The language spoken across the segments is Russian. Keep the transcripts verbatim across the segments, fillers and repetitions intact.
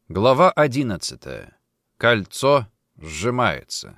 Глава одиннадцатая. Кольцо сжимается.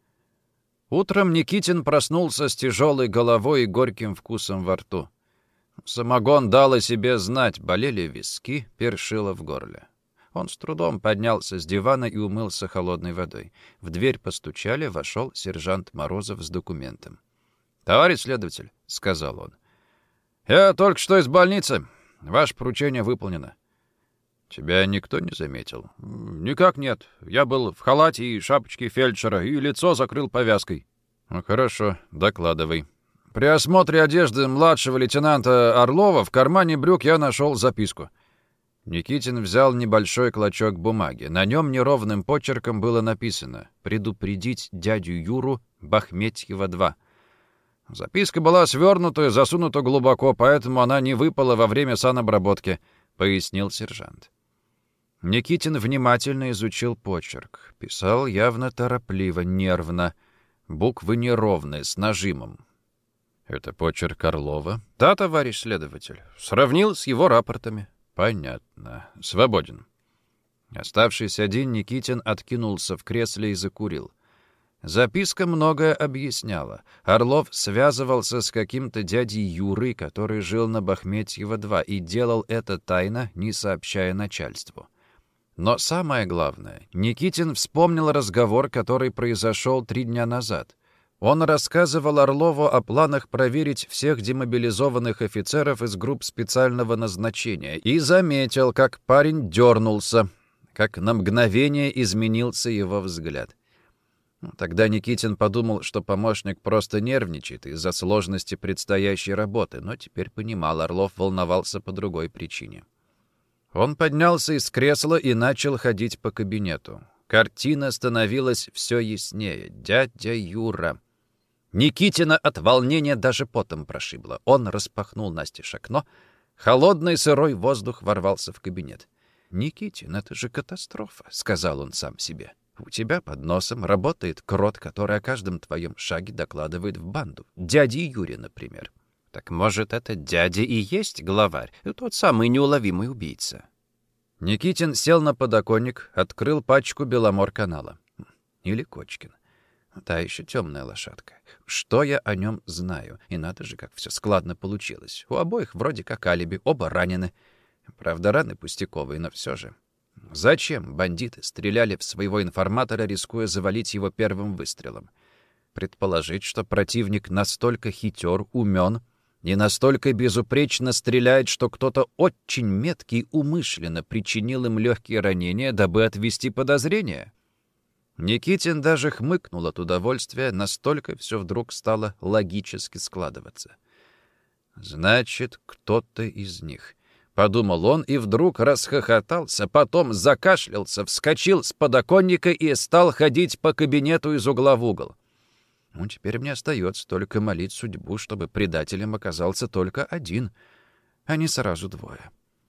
Утром Никитин проснулся с тяжелой головой и горьким вкусом во рту. Самогон дал о себе знать, болели виски, першило в горле. Он с трудом поднялся с дивана и умылся холодной водой. В дверь постучали, вошел сержант Морозов с документом. «Товарищ следователь», — сказал он, — «я только что из больницы. Ваше поручение выполнено». «Тебя никто не заметил?» «Никак нет. Я был в халате и шапочке фельдшера, и лицо закрыл повязкой». «Ну, хорошо, докладывай». «При осмотре одежды младшего лейтенанта Орлова в кармане брюк я нашел записку». Никитин взял небольшой клочок бумаги. На нем неровным почерком было написано «Предупредить дядю Юру, Бахметьева два». Записка была свернута и засунута глубоко, поэтому она не выпала во время санобработки, — пояснил сержант. Никитин внимательно изучил почерк. Писал явно торопливо, нервно. Буквы неровные, с нажимом. «Это почерк Орлова?» «Да, товарищ следователь. Сравнил с его рапортами». «Понятно. Свободен». Оставшись один, Никитин откинулся в кресле и закурил. Записка многое объясняла. Орлов связывался с каким-то дядей Юрой, который жил на Бахметьева два, и делал это тайно, не сообщая начальству. Но самое главное, Никитин вспомнил разговор, который произошел три дня назад. Он рассказывал Орлову о планах проверить всех демобилизованных офицеров из групп специального назначения и заметил, как парень дернулся, как на мгновение изменился его взгляд. Тогда Никитин подумал, что помощник просто нервничает из-за сложности предстоящей работы, но теперь понимал, Орлов волновался по другой причине. Он поднялся из кресла и начал ходить по кабинету. Картина становилась все яснее. Дядя Юра. Никитина от волнения даже потом прошибло. Он распахнул настежь окно. Холодный сырой воздух ворвался в кабинет. «Никитин, это же катастрофа», — сказал он сам себе. «У тебя под носом работает крот, который о каждом твоем шаге докладывает в банду. Дяде Юре, например. Так может, это дядя и есть главарь, тот самый неуловимый убийца?» Никитин сел на подоконник, открыл пачку Беломор-канала. Или Кочкин. Та еще темная лошадка. Что я о нем знаю? И надо же, как все складно получилось. У обоих вроде как алиби, оба ранены. Правда, раны пустяковые, но все же. Зачем бандиты стреляли в своего информатора, рискуя завалить его первым выстрелом? Предположить, что противник настолько хитер, умен и настолько безупречно стреляет, что кто-то очень меткий умышленно причинил им легкие ранения, дабы отвести подозрения? Никитин даже хмыкнул от удовольствия, настолько все вдруг стало логически складываться. «Значит, кто-то из них», — подумал он и вдруг расхохотался, потом закашлялся, вскочил с подоконника и стал ходить по кабинету из угла в угол. Ну, теперь мне остается только молить судьбу, чтобы предателем оказался только один, а не сразу двое.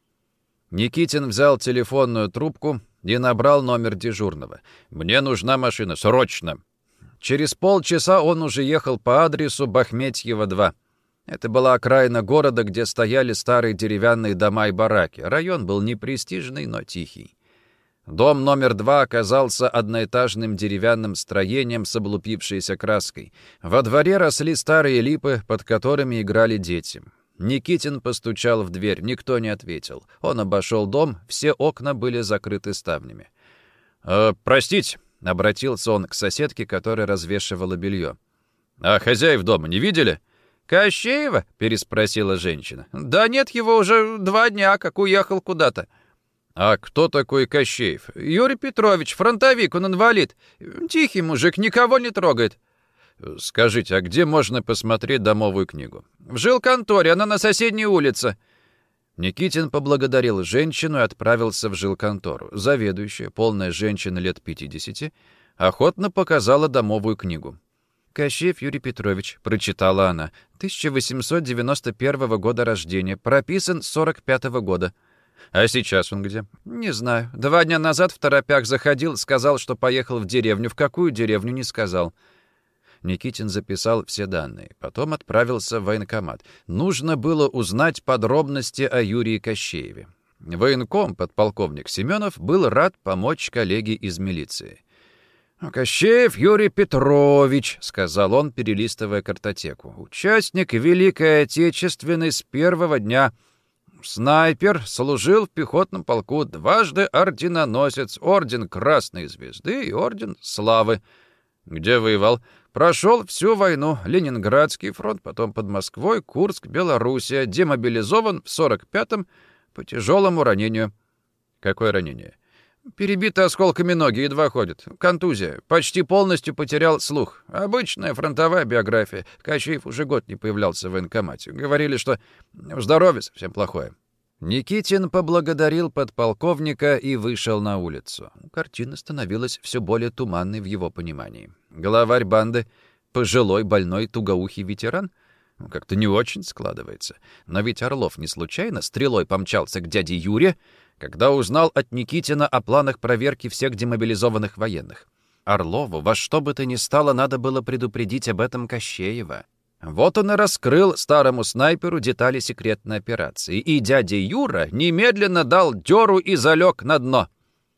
Никитин взял телефонную трубку и набрал номер дежурного. «Мне нужна машина, срочно!» Через полчаса он уже ехал по адресу Бахметьева два. Это была окраина города, где стояли старые деревянные дома и бараки. Район был не престижный, но тихий. Дом номер два оказался одноэтажным деревянным строением с облупившейся краской. Во дворе росли старые липы, под которыми играли дети. Никитин постучал в дверь, никто не ответил. Он обошел дом, все окна были закрыты ставнями. «Э, «Простите», — обратился он к соседке, которая развешивала белье. «А хозяев дома не видели?» «Кощеева?» — переспросила женщина. «Да нет, его уже два дня, как уехал куда-то». «А кто такой Кощеев?» «Юрий Петрович, фронтовик, он инвалид. Тихий мужик, никого не трогает». «Скажите, а где можно посмотреть домовую книгу?» «В жилконторе, она на соседней улице». Никитин поблагодарил женщину и отправился в жилконтору. Заведующая, полная женщина лет пятидесяти, охотно показала домовую книгу. «Кощеев Юрий Петрович», — прочитала она, — «тысяча восемьсот девяносто первого года рождения, прописан с сорок пятого года». «А сейчас он где?» «Не знаю. Два дня назад в торопях заходил, сказал, что поехал в деревню. В какую деревню, не сказал». Никитин записал все данные. Потом отправился в военкомат. Нужно было узнать подробности о Юрии Кощееве. Военком подполковник Семенов был рад помочь коллеге из милиции. «Кощеев Юрий Петрович», — сказал он, перелистывая картотеку, — «участник Великой Отечественной с первого дня. Снайпер, служил в пехотном полку, дважды орденоносец, орден Красной Звезды и орден Славы. Где воевал? Прошел всю войну, Ленинградский фронт, потом под Москвой, Курск, Белоруссия, демобилизован в сорок пятом по тяжелому ранению». «Какое ранение?» «Перебиты осколками ноги, едва ходит. Контузия. Почти полностью потерял слух. Обычная фронтовая биография. Кощеев уже год не появлялся в военкомате. Говорили, что здоровье совсем плохое». Никитин поблагодарил подполковника и вышел на улицу. Картина становилась все более туманной в его понимании. Главарь банды — пожилой, больной, тугоухий ветеран? Как-то не очень складывается. Но ведь Орлов не случайно стрелой помчался к дяде Юре, когда узнал от Никитина о планах проверки всех демобилизованных военных. Орлову во что бы то ни стало надо было предупредить об этом Кощеева. Вот он и раскрыл старому снайперу детали секретной операции, и дядя Юра немедленно дал дёру и залег на дно.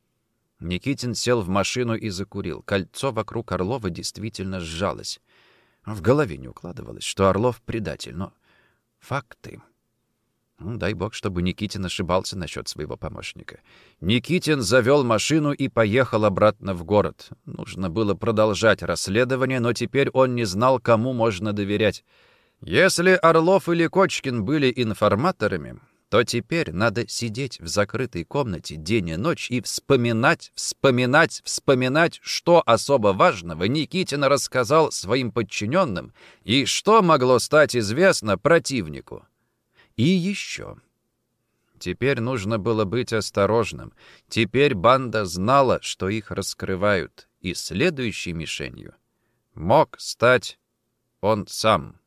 Никитин сел в машину и закурил. Кольцо вокруг Орлова действительно сжалось. В голове не укладывалось, что Орлов предатель, но факты... Ну, дай бог, чтобы Никитин ошибался насчет своего помощника. Никитин завел машину и поехал обратно в город. Нужно было продолжать расследование, но теперь он не знал, кому можно доверять. Если Орлов или Кочкин были информаторами, то теперь надо сидеть в закрытой комнате день и ночь и вспоминать, вспоминать, вспоминать, что особо важного Никитин рассказал своим подчиненным и что могло стать известно противнику. И еще. Теперь нужно было быть осторожным. Теперь банда знала, что их раскрывают, и следующей мишенью мог стать он сам.